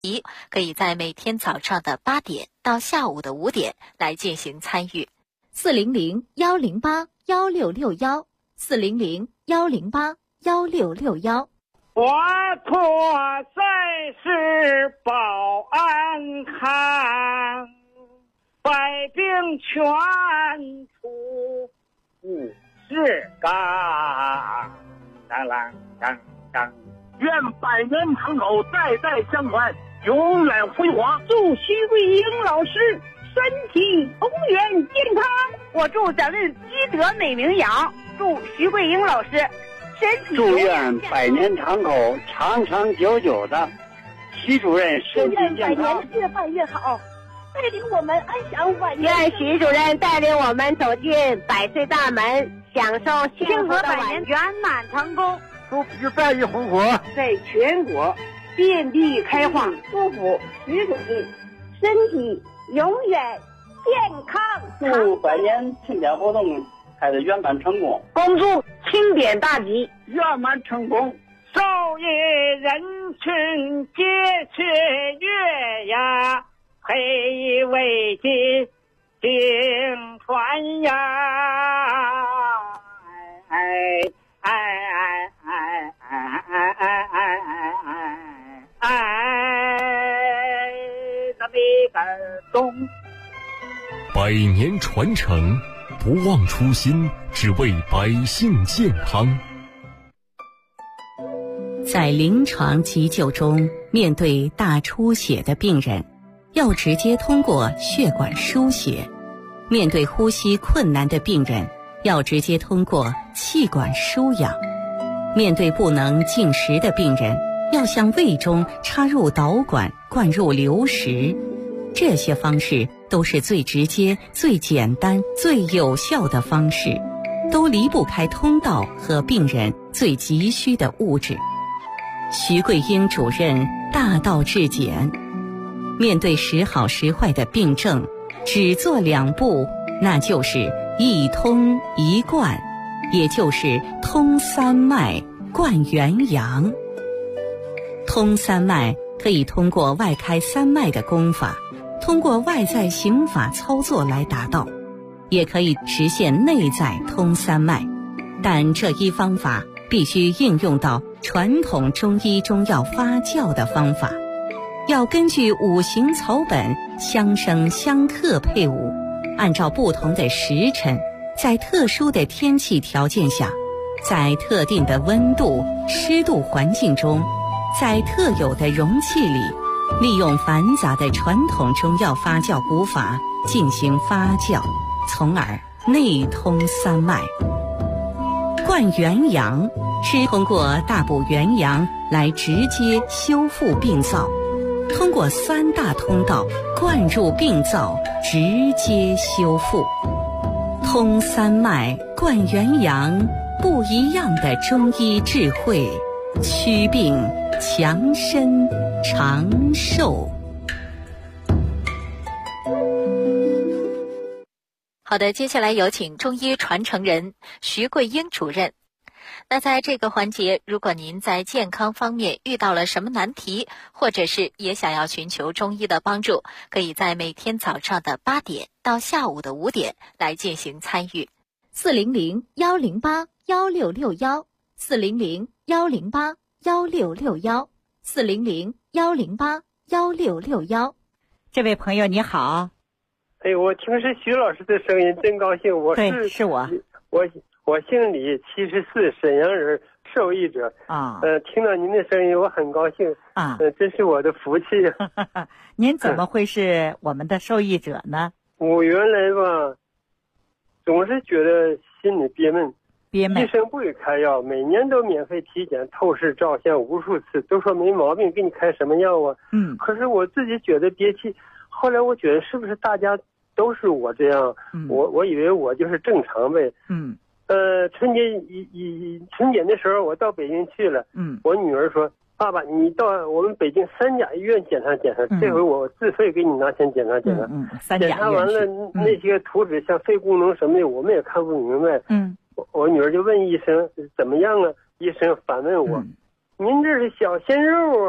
可以在每天早上的8点到下午的5点来进行参与。 400-108-1661，400-108-1661。 我托赛事保安康，百病全出五事纲。当啷当当， 愿百年长口，代代相传，永远辉煌。 祝徐桂英老师身体永远健康。我祝咱们积德美名扬，祝徐桂英老师身体祝愿百年长口，长长久久的。徐主任身体健康， 越办越好，带领我们安享晚年。 愿徐主任带领我们走进100岁大门，享受幸福的晚年， 圆满成功。 祝福百亿红火， 在全国遍地开花。祝福徐主任身体永远健康。 祝百年庆典活动开得圆满成功， 恭祝庆典大吉， 圆满成功。 受益人群皆雀跃呀，配以为金经传呀，那边东。 100年传承，不忘初心，只为百姓健康。 在临床急救中，面对大出血的病人，要直接通过血管输血；面对呼吸困难的病人，要直接通过气管输氧；面对不能进食的病人，要向胃中插入导管，灌入流食。这些方式都是最直接、最简单、最有效的方式，都离不开通道和病人最急需的物质。徐桂英主任大道至简，面对时好时坏的病症，只做2步，那就是一通一灌，也就是通3脉，灌元阳。通3脉可以通过外开3脉的功法，通过外在刑法操作来达到，也可以实现内在通3脉，但这一方法必须应用到传统中医中药发酵的方法，要根据5行草本相生相克配伍，按照不同的时辰，在特殊的天气条件下，在特定的温度、湿度环境中，在特有的容器里，利用繁杂的传统中药发酵古法进行发酵，从而内通3脉。灌元阳是通过大补元阳来直接修复病灶，通过3大通道灌入病灶，直接修复。通3脉，灌元阳，不一样的中医智慧，祛病强身长寿。 好的，接下来有请中医传承人徐桂英主任。那在这个环节，如果您在健康方面遇到了什么难题，或者是也想要寻求中医的帮助，可以在每天早上的8点到下午的5点来进行参与。 400-108-1661，400-108-1661，400-108-1661。这位朋友你好。 哎，我听是徐老师的声音，真高兴。 对，是我。 我姓李，74，沈阳人，受益者啊。 听到您的声音，我很高兴啊。 这是我的福气。 您怎么会是我们的受益者呢？ 我原来吧，总是觉得心里憋闷，医生不给开药，每年都免费体检、透视、照相无数次，都说没毛病，给你开什么药啊？可是我自己觉得憋气。后来我觉得是不是大家都是我这样？我以为我就是正常呗。春节的时候我到北京去了。我女儿说：“爸爸，你到我们北京3甲医院检查检查。这回我自费给你拿钱检查检查。检查完了，那些图纸像肺功能什么的，我们也看不明白。我女儿就问医生怎么样啊？医生反问我：“您这是小鲜肉啊，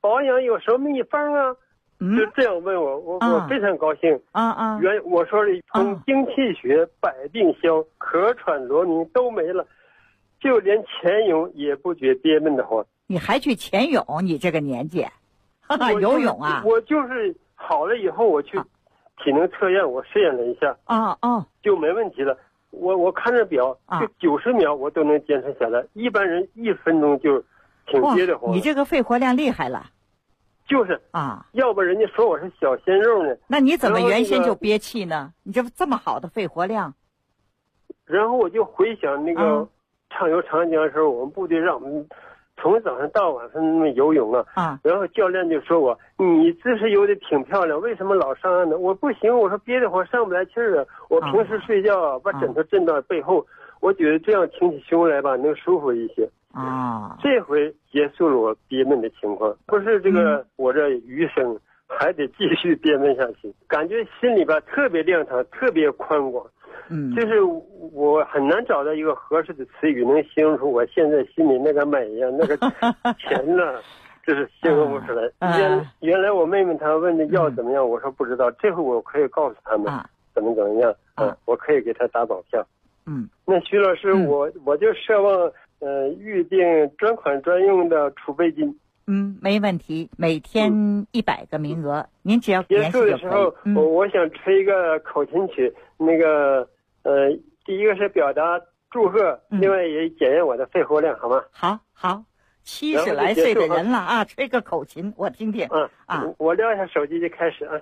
保养有什么秘方啊？就这样问我，我非常高兴。我说的从精气血百病消，咳喘罗鸣都没了，就连潜泳也不觉憋闷的慌。 你还去潜泳？你这个年纪，游泳啊？ 我就是好了以后，我去体能测验，我试验了一下，就没问题了。我看着表，就90秒我都能坚持下来，一般人1分钟就挺憋得慌。 你这个肺活量厉害了。 就是要不人家说我是小鲜肉呢。 那你怎么原先就憋气呢？你这么好的肺活量。 然后我就回想那个畅游长江的时候，我们部队让我们从早上到晚上游泳然后教练就说我，你姿势游的挺漂亮，为什么老上岸呢？我不行，我说憋得慌，上不来气儿啊。我平时睡觉把枕头枕到背后，我觉得这样挺起胸来吧，能舒服一些。这回结束了我憋闷的情况，不是这个我这余生还得继续憋闷下去，感觉心里边特别亮堂，特别宽广。就是我很难找到一个合适的词语能形容出我现在心里那个美呀，那个钱呢，就是形容不出来。原来我妹妹她问的药怎么样，我说不知道，这回我可以告诉他们怎么样我可以给他打保票。那徐老师，我就奢望预定专款专用的储备金。 没问题，每天100个名额，您只要结束的时候，我想吹一个口琴曲，那个第一个是表达祝贺，另外也检验我的肺活量，好吗？ 好，70来岁的人了吹个口琴，我听听。 我撂下手机就开始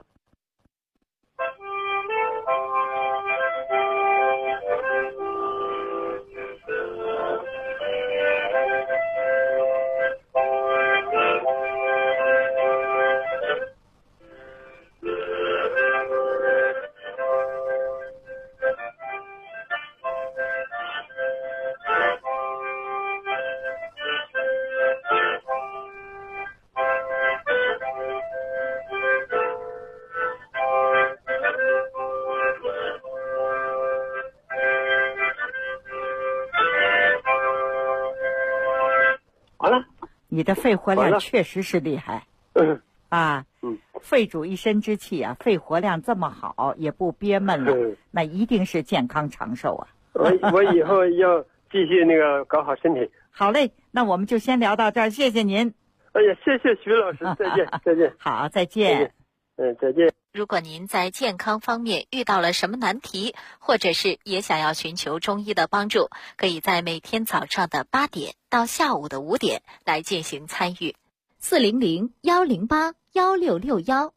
你的肺活量确实是厉害。肺主一身之气肺活量这么好，也不憋闷了，那一定是健康长寿啊。 我以后要继续那个搞好身体。 好嘞，那我们就先聊到这儿，谢谢您。 哎呀，谢谢徐老师，再见，再见。 好，再见。 再见。 如果您在健康方面遇到了什么难题，或者是也想要寻求中医的帮助，可以在每天早上的8点到下午的5点来进行参与。400-108-1661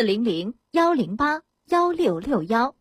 400-108-1661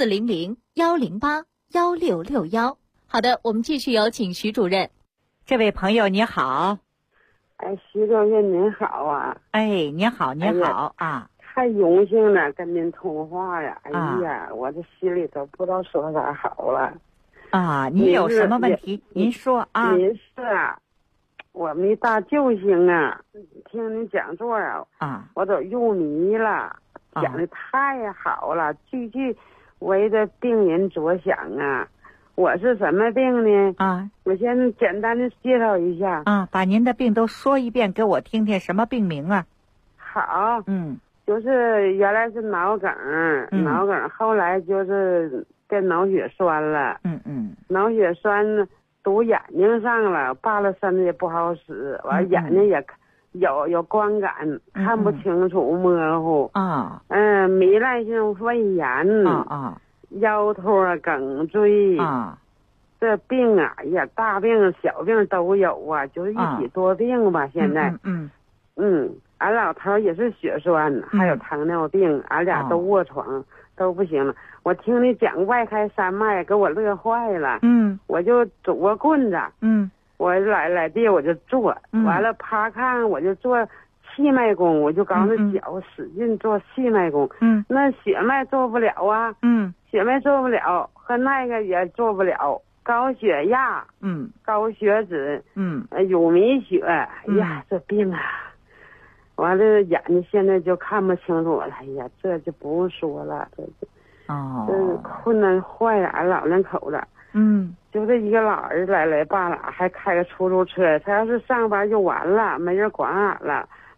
400-108-1661。好的，我们继续有请徐主任。 这位朋友你好。 徐主任您好啊。 您好太荣幸了，跟您通话呀！我这心里都不知道说啥好了。 您有什么问题？您说啊。 您是我们一大救星听您讲座我都入迷了，讲的太好了，句句为着病人着想我是什么病呢？我先简单的介绍一下把您的病都说一遍给我听听，什么病名啊？ 好，就是原来是脑梗，脑梗后来就是变脑血栓了，脑血栓堵眼睛上了，扒拉身子也不好使，完眼睛也有光感，看不清楚，模糊糜烂性肺炎腰托梗椎这病呀，大病小病都有就是一体多病吧，现在俺老头也是血栓，还有糖尿病，俺俩都卧床，都不行了。我听你讲外开山脉，给我乐坏了。我就拄个棍子，我来地我就坐，完了趴炕我就做气脉功，我就刚着脚使劲做气脉功。那血脉做不了血脉做不了，和那个也做不了。高血压，高血脂，乳糜血，这病完了眼睛现在就看不清楚了，这就不用说了，这困难坏了俺老两口子。就这一个老儿子来罢了，还开个出租车，他要是上班就完了，没人管俺了。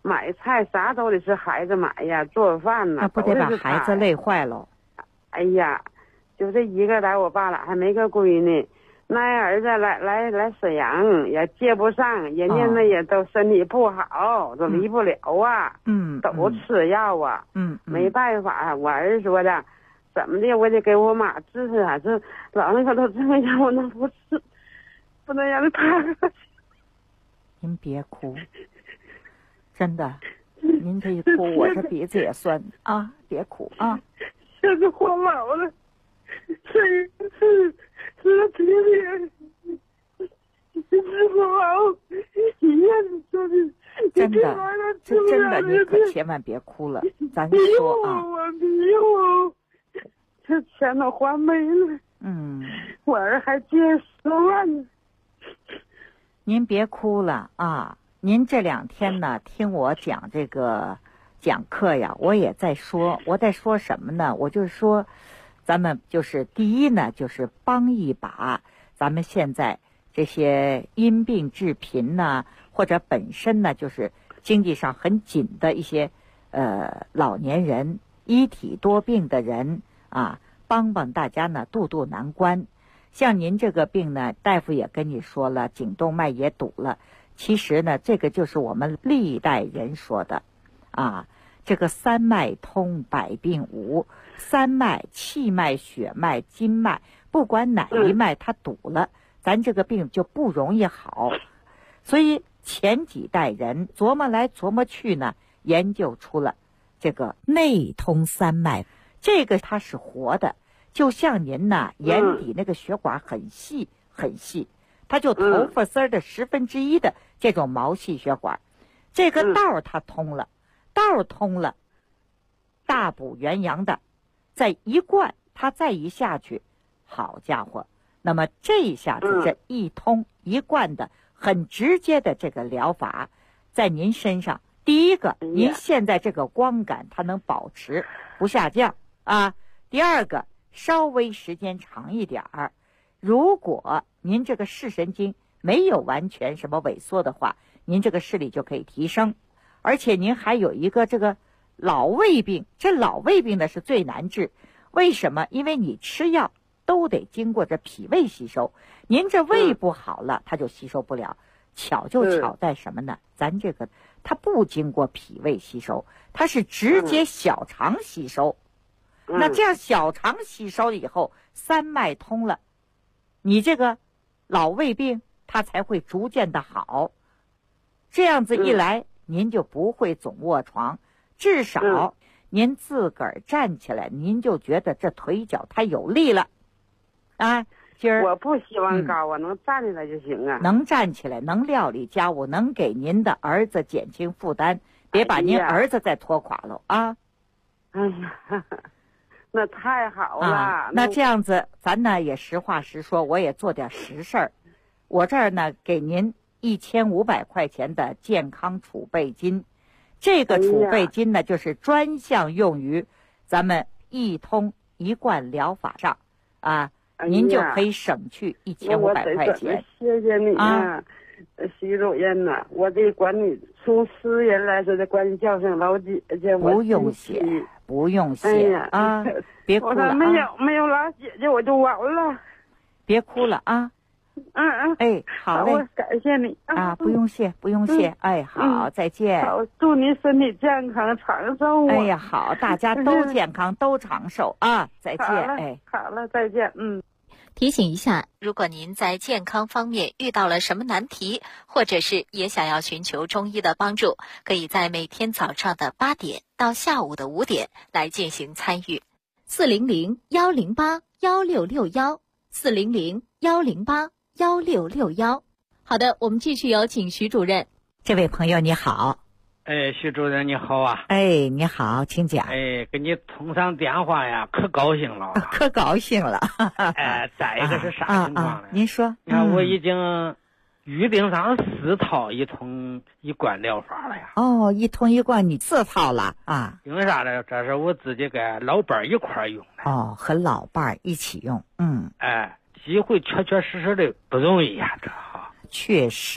买菜啥都得是孩子买呀，做饭呢， 那不得把孩子累坏了。 哎呀，就这一个来，我爸俩还没个闺女，那儿子来沈阳也接不上，人家那也都身体不好，都离不了啊，都吃药啊，没办法。我儿子说的，怎么的我得给我妈治治啊，这老那个都这么样，我能不治，不能让他趴下去。 您别哭，真的，您这一哭，我这鼻子也酸啊！别哭啊！ 现在活老了，是这边，治不好，医院说的。 真的，这真的，你可千万别哭了，咱说啊。 我别这钱都还没了。我儿还借10万呢。 您别哭了啊！您这2天呢，听我讲这个讲课呀，我也在说，我在说什么呢？我就是说，咱们就是第一呢，就是帮一把咱们现在这些因病致贫呢，或者本身呢就是经济上很紧的一些老年人、一体多病的人啊，帮大家呢渡难关。像您这个病呢，大夫也跟你说了，颈动脉也堵了。其实呢，这个就是我们历代人说的啊，这个3脉通百病无，3脉气脉、血脉、筋脉，不管哪一脉它堵了，咱这个病就不容易好。所以前几代人琢磨来琢磨去呢，研究出了这个内通3脉，这个它是活的。就像您呐，眼底那个血管很细很细，它就头发丝的1/10的这种毛细血管，这个道它通了，道通了，大补元阳的，再一灌，它再一下去，好家伙，那么这一下子这一通一灌的很直接的这个疗法，在您身上，第一个，您现在这个光感它能保持不下降啊，第二个。稍微时间长一点儿，如果您这个视神经没有完全什么萎缩的话，您这个视力就可以提升。而且您还有一个这个老胃病，这老胃病呢是最难治。为什么？因为你吃药都得经过这脾胃吸收，您这胃不好了，它就吸收不了。巧就巧在什么呢？咱这个它不经过脾胃吸收，它是直接小肠吸收。那这样小肠吸收了以后，3脉通了，你这个老胃病它才会逐渐的好。这样子一来，您就不会总卧床，至少您自个儿站起来，您就觉得这腿脚它有力了啊。今儿我不希望高啊，能站起来就行啊。 能站起来，能料理家务，能给您的儿子减轻负担，别把您儿子再拖垮了啊。 哎呀。那太好了啊！那这样子，咱呢也实话实说，我也做点实事儿。我这儿呢给您1500块钱的健康储备金，这个储备金呢就是专项用于咱们一通一贯疗法上啊，您就可以省去1500块钱。 谢谢你啊，徐主任呐，我得管你从私人来说得管你叫声老姐姐。 不用谢。不用谢啊，别哭了啊！ 没有老姐姐我就完了。 别哭了啊！哎，好嘞， 感谢你啊！不用谢，不用谢。哎，好，再见。 好，祝您身体健康长寿。 哎呀，好，大家都健康，都长寿啊！再见。哎， 好了，再见。 提醒一下，如果您在健康方面遇到了什么难题，或者是也想要寻求中医的帮助，可以在每天早上的8点到下午的5点来进行参与。400-108-1661，400-108-1661。好的，我们继续有请徐主任。 这位朋友你好。 徐主任你好啊！ 你好，请讲。 跟你通上电话呀，可高兴了。 可高兴了。 再一个是啥情况呢？ 您说。 你看我已经预定上4套一通一贯疗法了呀。 一通一贯你4套了啊？ 因为啥呢？这是我自己跟老伴儿一块用的。 和老伴儿一起用。 机会确确实实的不容易呀，这哈。 确实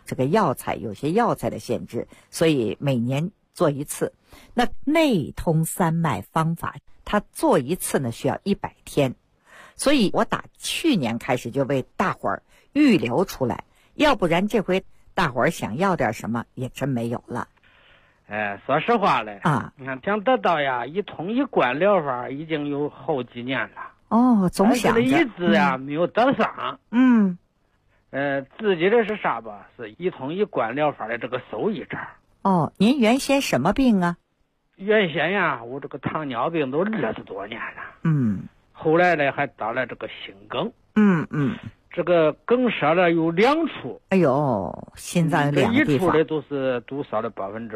这个药材有些药材的限制，所以每年做一次。那内通三脉方法，它做一次呢需要100天，所以我打去年开始就为大伙儿预留出来，要不然这回大伙儿想要点什么也真没有了。 说实话嘞你看想得到呀一通一贯疗法已经有好几年了。 总想着一直呀没有得上。自己的是啥吧？是一通一贯疗法的这个手艺这儿。 您原先什么病啊？ 原先呀，我这个糖尿病都20多年了。后来呢，还得了这个心梗。这个梗塞了有2处。 哎呦，心脏有2个地方。 一处呢都是堵塞了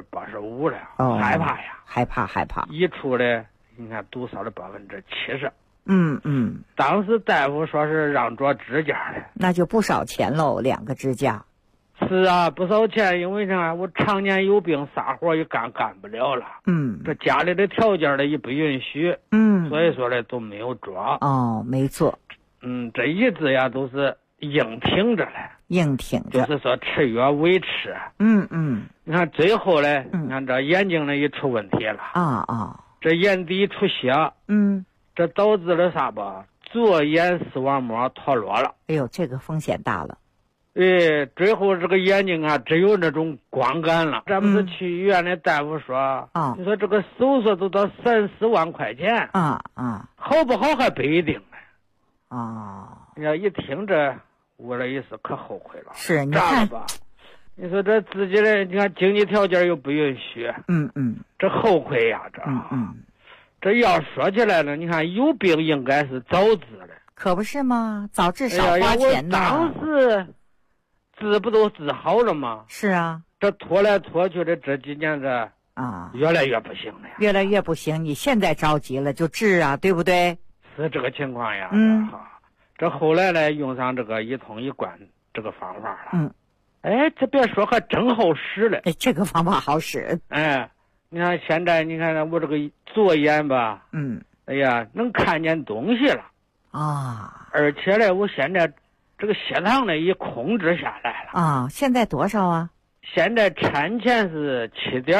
85%了。害怕呀。 害怕。 一处呢，你看堵塞了70%。 当时大夫说是让做支架的。 那就不少钱喽，2个支架。 是啊，不少钱，因为啥？我常年有病，啥活也干不了了。 这家里的条件呢也不允许。所以说呢都没有做。 没做。 这一直呀都是硬挺着嘞。就是说吃药维持。你看最后呢，你看这眼睛呢也出问题了。这眼底出血。这导致了啥吧？左眼视网膜脱落了。 哎呦，这个风险大了。 最后这个眼睛啊只有那种光感了。这不是去医院的大夫说你说这个手术都到3-4万块钱。好不好还不一定呢。你要一听这我的意思可后悔了。 是你看吧，你说这自己的你看经济条件又不允许。这后悔呀这要说起来了，你看有病应该是早治的。 可不是吗？早治少花钱呢。 当时治不都治好了吗？ 是啊。 这拖来拖去的这几年越来越不行了呀。 越来越不行，你现在着急了就治啊，对不对？ 是这个情况呀。这后来呢用上这个一通一贯这个方法了。这别说还真好使了。 这个方法好使。 你看现在你看我这个左眼吧。哎呀能看见东西了。而且呢我现在这个血糖呢也控制下来了。 现在多少啊？ 现在产前是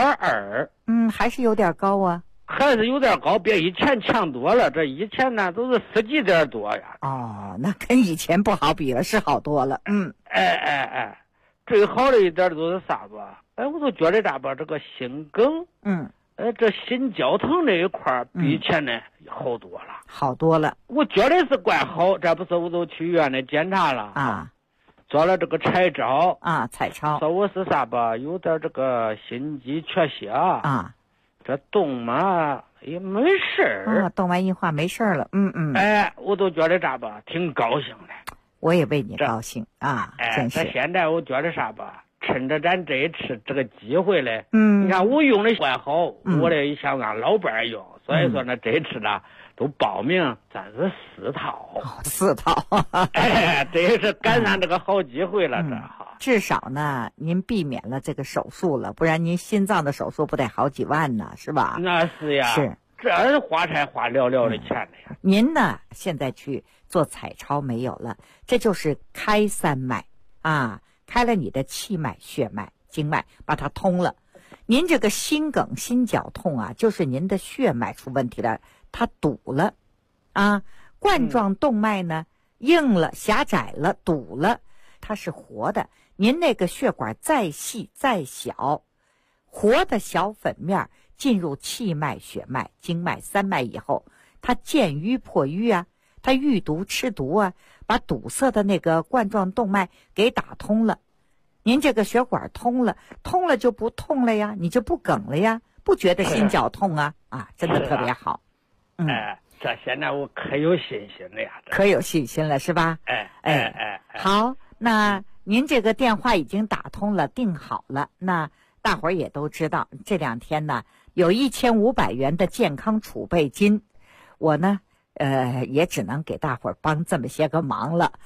7.2。 还是有点高啊。 还是有点高，比以前强多了。这以前呢都是10几点多呀。 那跟以前不好比了，是好多了。 最好的一点都是啥吧？我都觉得咋吧，这个心梗，这心绞疼这一块比以前呢好多了。 好多了。 我觉得是怪好，这不是我都去医院里检查了做了这个彩超彩超， 说我是啥吧，有点这个心肌缺血这动脉也没事儿。 动脉硬化没事了。 我都觉得咋吧，挺高兴的。 我也为你高兴真是。 现在我觉得啥吧，趁着咱这一次这个机会嘞，你看我用的怪好，我得想让老伴儿用，所以说呢，这一次呢都报名，咱是4套。 4套。 这也是赶上这个好机会了， 至少呢，您避免了这个手术了，不然您心脏的手术不得好几万呢，是吧？ 那是呀。 是。 这花才花寥寥的钱了呀。 您呢，现在去做彩超没有了，这就是开3脉开了你的气脉、血脉、经脉，把它通了。您这个心梗、心绞痛就是您的血脉出问题了，它堵了冠状动脉呢硬了、狭窄了、堵了，它是活的。您那个血管再细再小，活的小粉面进入气脉、血脉、经脉3脉以后，它见淤破淤它遇毒吃毒把堵塞的那个冠状动脉给打通了。您这个血管通了就不痛了呀，你就不梗了呀，不觉得心绞痛真的特别好。 这现在我可有信心了呀。 可有信心了是吧？好，那您这个电话已经打通了，定好了。那大伙儿也都知道，这2天呢有1500元的健康储备金，我呢也只能给大伙儿帮这么些个忙了。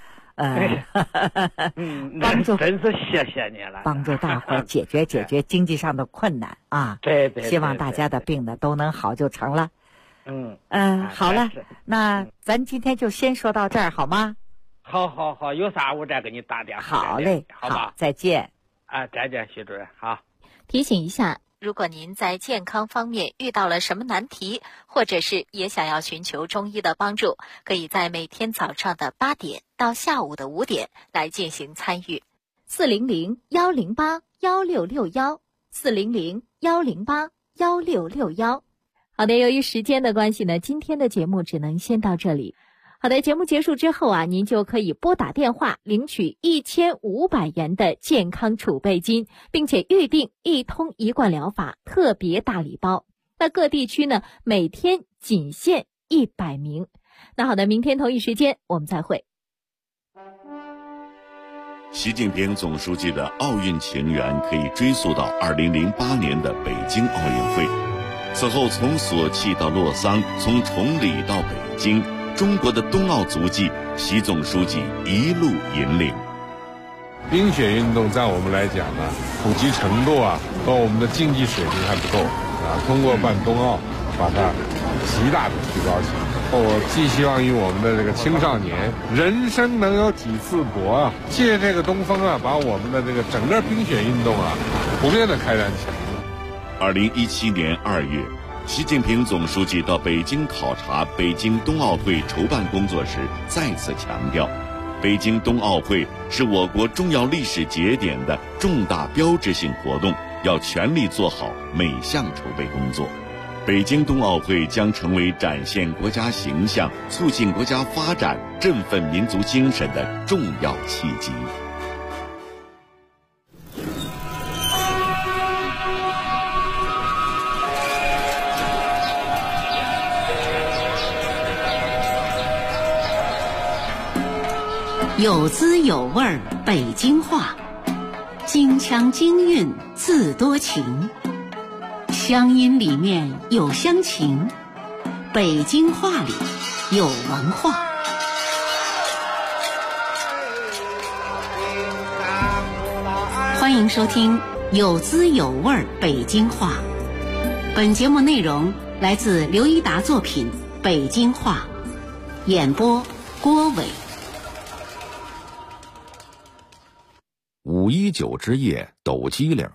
帮助真是谢谢你了， 帮助大伙儿解决经济上的困难对， 希望大家的病呢都能好就成了。好了，那咱今天就先说到这儿好吗？ 好，有啥我再给你打电话。 好嘞， 好吧， 再见。 再见，徐主任。好。 提醒一下，如果您在健康方面遇到了什么难题，或者是也想要寻求中医的帮助，可以在每天早上的8点到下午的5点来进行参与。400-108-1661，400-108-1661。好的，由于时间的关系呢，今天的节目只能先到这里。好的，节目结束之后啊，您就可以拨打电话领取1500元的健康储备金，并且预定一通一贯疗法特别大礼包。那各地区呢，每天仅限100名。那好的，明天同一时间我们再会。 习近平总书记的奥运情缘可以追溯到2008年的北京奥运会。此后从索契到洛桑，从崇礼到北京，中国的冬奥足迹，习总书记一路引领。 冰雪运动在我们来讲呢，普及程度和我们的竞技水平还不够通过办冬奥，把它极大的提高起来。我寄希望于我们的这个青少年，人生能有几次搏借这个东风把我们的这个整个冰雪运动普遍的开展起来。 2017年2月，习近平总书记到北京考察北京冬奥会筹办工作时，再次强调，北京冬奥会是我国重要历史节点的重大标志性活动，要全力做好每项筹备工作。北京冬奥会将成为展现国家形象、促进国家发展、振奋民族精神的重要契机。 有滋有味北京话，京腔京韵字多情，乡音里面有乡情，北京话里有文化。欢迎收听有滋有味北京话。本节目内容来自刘一达作品《北京话》，演播郭伟。 519之夜抖机灵。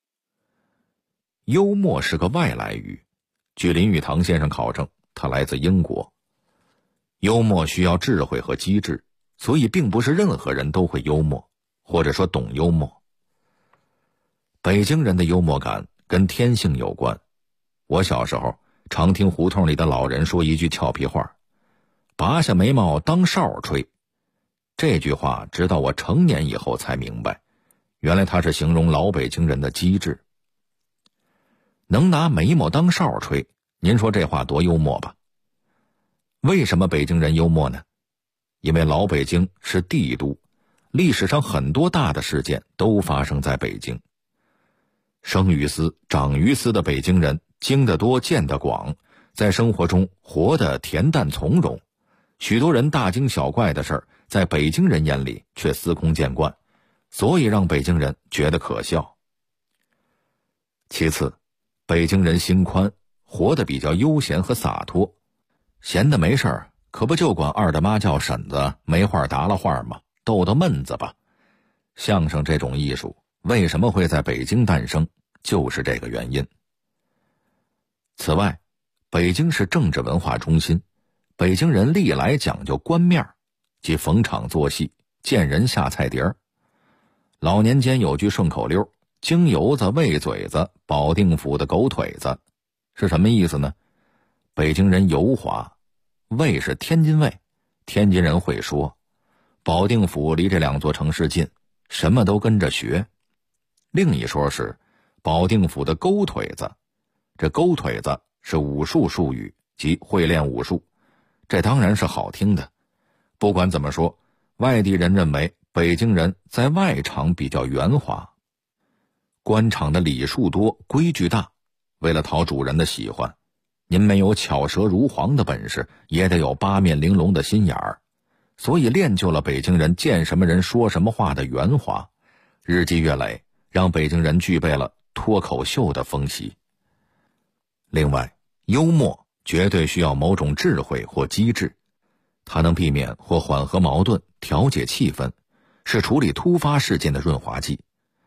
幽默是个外来语，据林语堂先生考证，它来自英国。幽默需要智慧和机智，所以并不是任何人都会幽默，或者说懂幽默。北京人的幽默感跟天性有关。我小时候常听胡同里的老人说一句俏皮话，拔下眉毛当哨吹。这句话直到我成年以后才明白，原来它是形容老北京人的机智。能拿眉毛当哨吹，您说这话多幽默吧？为什么北京人幽默呢？因为老北京是帝都，历史上很多大的事件都发生在北京。生于斯长于斯的北京人经得多见得广，在生活中活得恬淡从容，许多人大惊小怪的事儿在北京人眼里却司空见惯，所以让北京人觉得可笑。其次，北京人心宽，活得比较悠闲和洒脱，闲的没事儿，可不就管二大妈叫婶子，没话搭了话吗？逗逗闷子吧。相声这种艺术为什么会在北京诞生，就是这个原因。此外，北京是政治文化中心，北京人历来讲究官面，即逢场作戏，见人下菜碟儿。老年间有句顺口溜，京油子喂嘴子，保定府的狗腿子，是什么意思呢？北京人油滑，卫是天津卫，天津人会说，保定府离这两座城市近，什么都跟着学。另一说是保定府的勾腿子，这勾腿子是武术术语，即会练武术，这当然是好听的。不管怎么说，外地人认为北京人在外场比较圆滑。官场的礼数多，规矩大，为了讨主人的喜欢，您没有巧舌如簧的本事，也得有八面玲珑的心眼儿，所以练就了北京人见什么人说什么话的圆滑，日积月累，让北京人具备了脱口秀的风习。另外，幽默绝对需要某种智慧或机智，它能避免或缓和矛盾，调节气氛，是处理突发事件的润滑剂。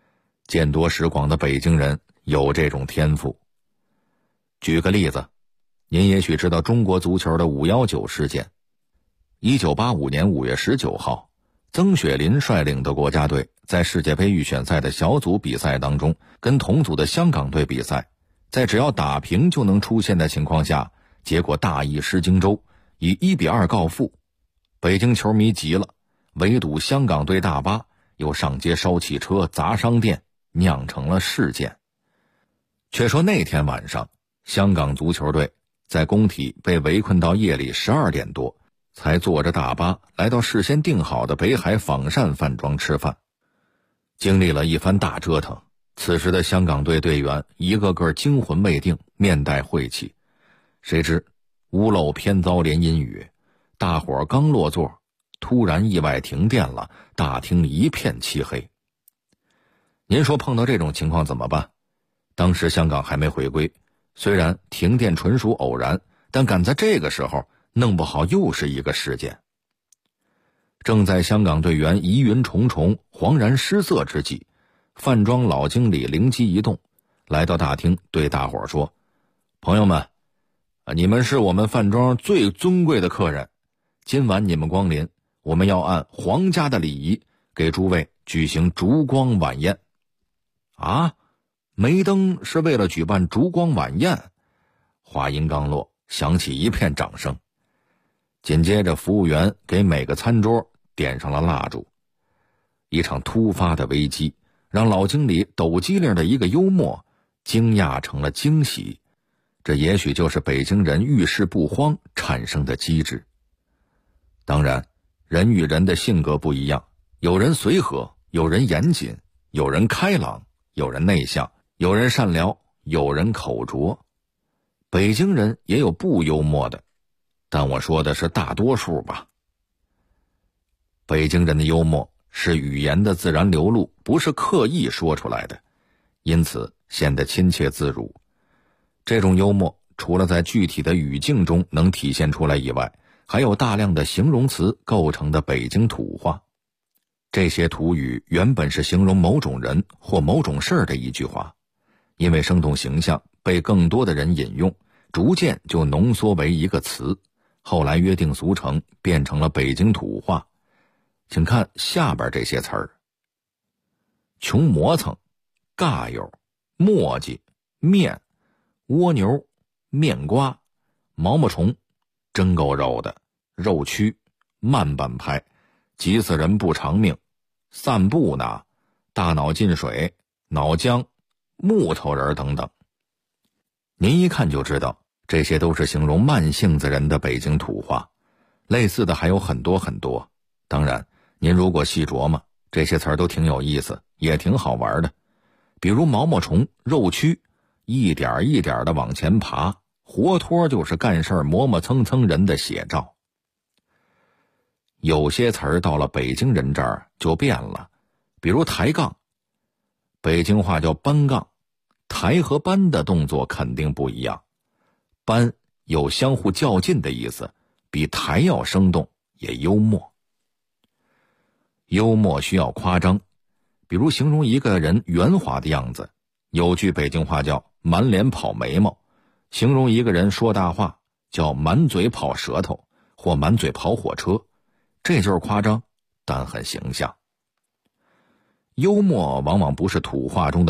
见多识广的北京人有这种天赋。举个例子，您也许知道中国足球的519事件。1985年5月19号，曾雪林率领的国家队在世界杯预选赛的小组比赛当中，跟同组的香港队比赛，在只要打平就能出线的情况下，结果大意失荆州，以1-2告负。北京球迷急了，围堵香港队大巴，又上街烧汽车砸商店，酿成了事件。却说那天晚上，香港足球队在工体被围困到夜里12点多，才坐着大巴来到事先订好的北海仿膳饭庄吃饭。经历了一番大折腾，此时的香港队队员一个个惊魂未定，面带晦气。谁知屋漏偏遭连阴雨，大伙刚落座，突然意外停电了，大厅一片漆黑。您说碰到这种情况怎么办？当时香港还没回归，虽然停电纯属偶然，但赶在这个时候弄不好又是一个事件。正在香港队员疑云重重、惶然失色之际，饭庄老经理灵机一动，来到大厅对大伙说：朋友们，你们是我们饭庄最尊贵的客人，今晚你们光临，我们要按皇家的礼仪给诸位举行烛光晚宴。啊，梅登是为了举办烛光晚宴？话音刚落，响起一片掌声。紧接着服务员给每个餐桌点上了蜡烛。一场突发的危机让老经理抖机灵的一个幽默惊讶成了惊喜，这也许就是北京人遇事不慌产生的机智。当然，人与人的性格不一样，有人随和，有人严谨，有人开朗，有人内向，有人善良，有人口拙。北京人也有不幽默的，但我说的是大多数吧。北京人的幽默是语言的自然流露，不是刻意说出来的，因此显得亲切自如。这种幽默除了在具体的语境中能体现出来以外，还有大量的形容词构成的北京土话。这些土语原本是形容某种人或某种事儿的一句话，因为生动形象被更多的人引用，逐渐就浓缩为一个词，后来约定俗成，变成了北京土话。请看下边这些词儿：穷磨蹭、尬友、磨叽、面、蜗牛、面瓜、毛毛虫、真够肉的、肉蛆、慢半拍、急死人不偿命、散步呢、大脑进水、脑浆、木头人等等。您一看就知道，这些都是形容慢性子人的北京土话，类似的还有很多很多。当然，您如果细琢磨，这些词儿都挺有意思，也挺好玩的。比如毛毛虫、肉蛆，一点一点的往前爬，活脱就是干事磨磨蹭蹭人的写照。有些词儿到了北京人这儿就变了，比如抬杠，北京话叫搬杠，抬和搬的动作肯定不一样。搬有相互较劲的意思，比抬要生动，也幽默。幽默需要夸张，比如形容一个人圆滑的样子，有句北京话叫满脸跑眉毛，形容一个人说大话叫满嘴跑舌头或满嘴跑火车，这就是夸张，但很形象。幽默往往不是土话中的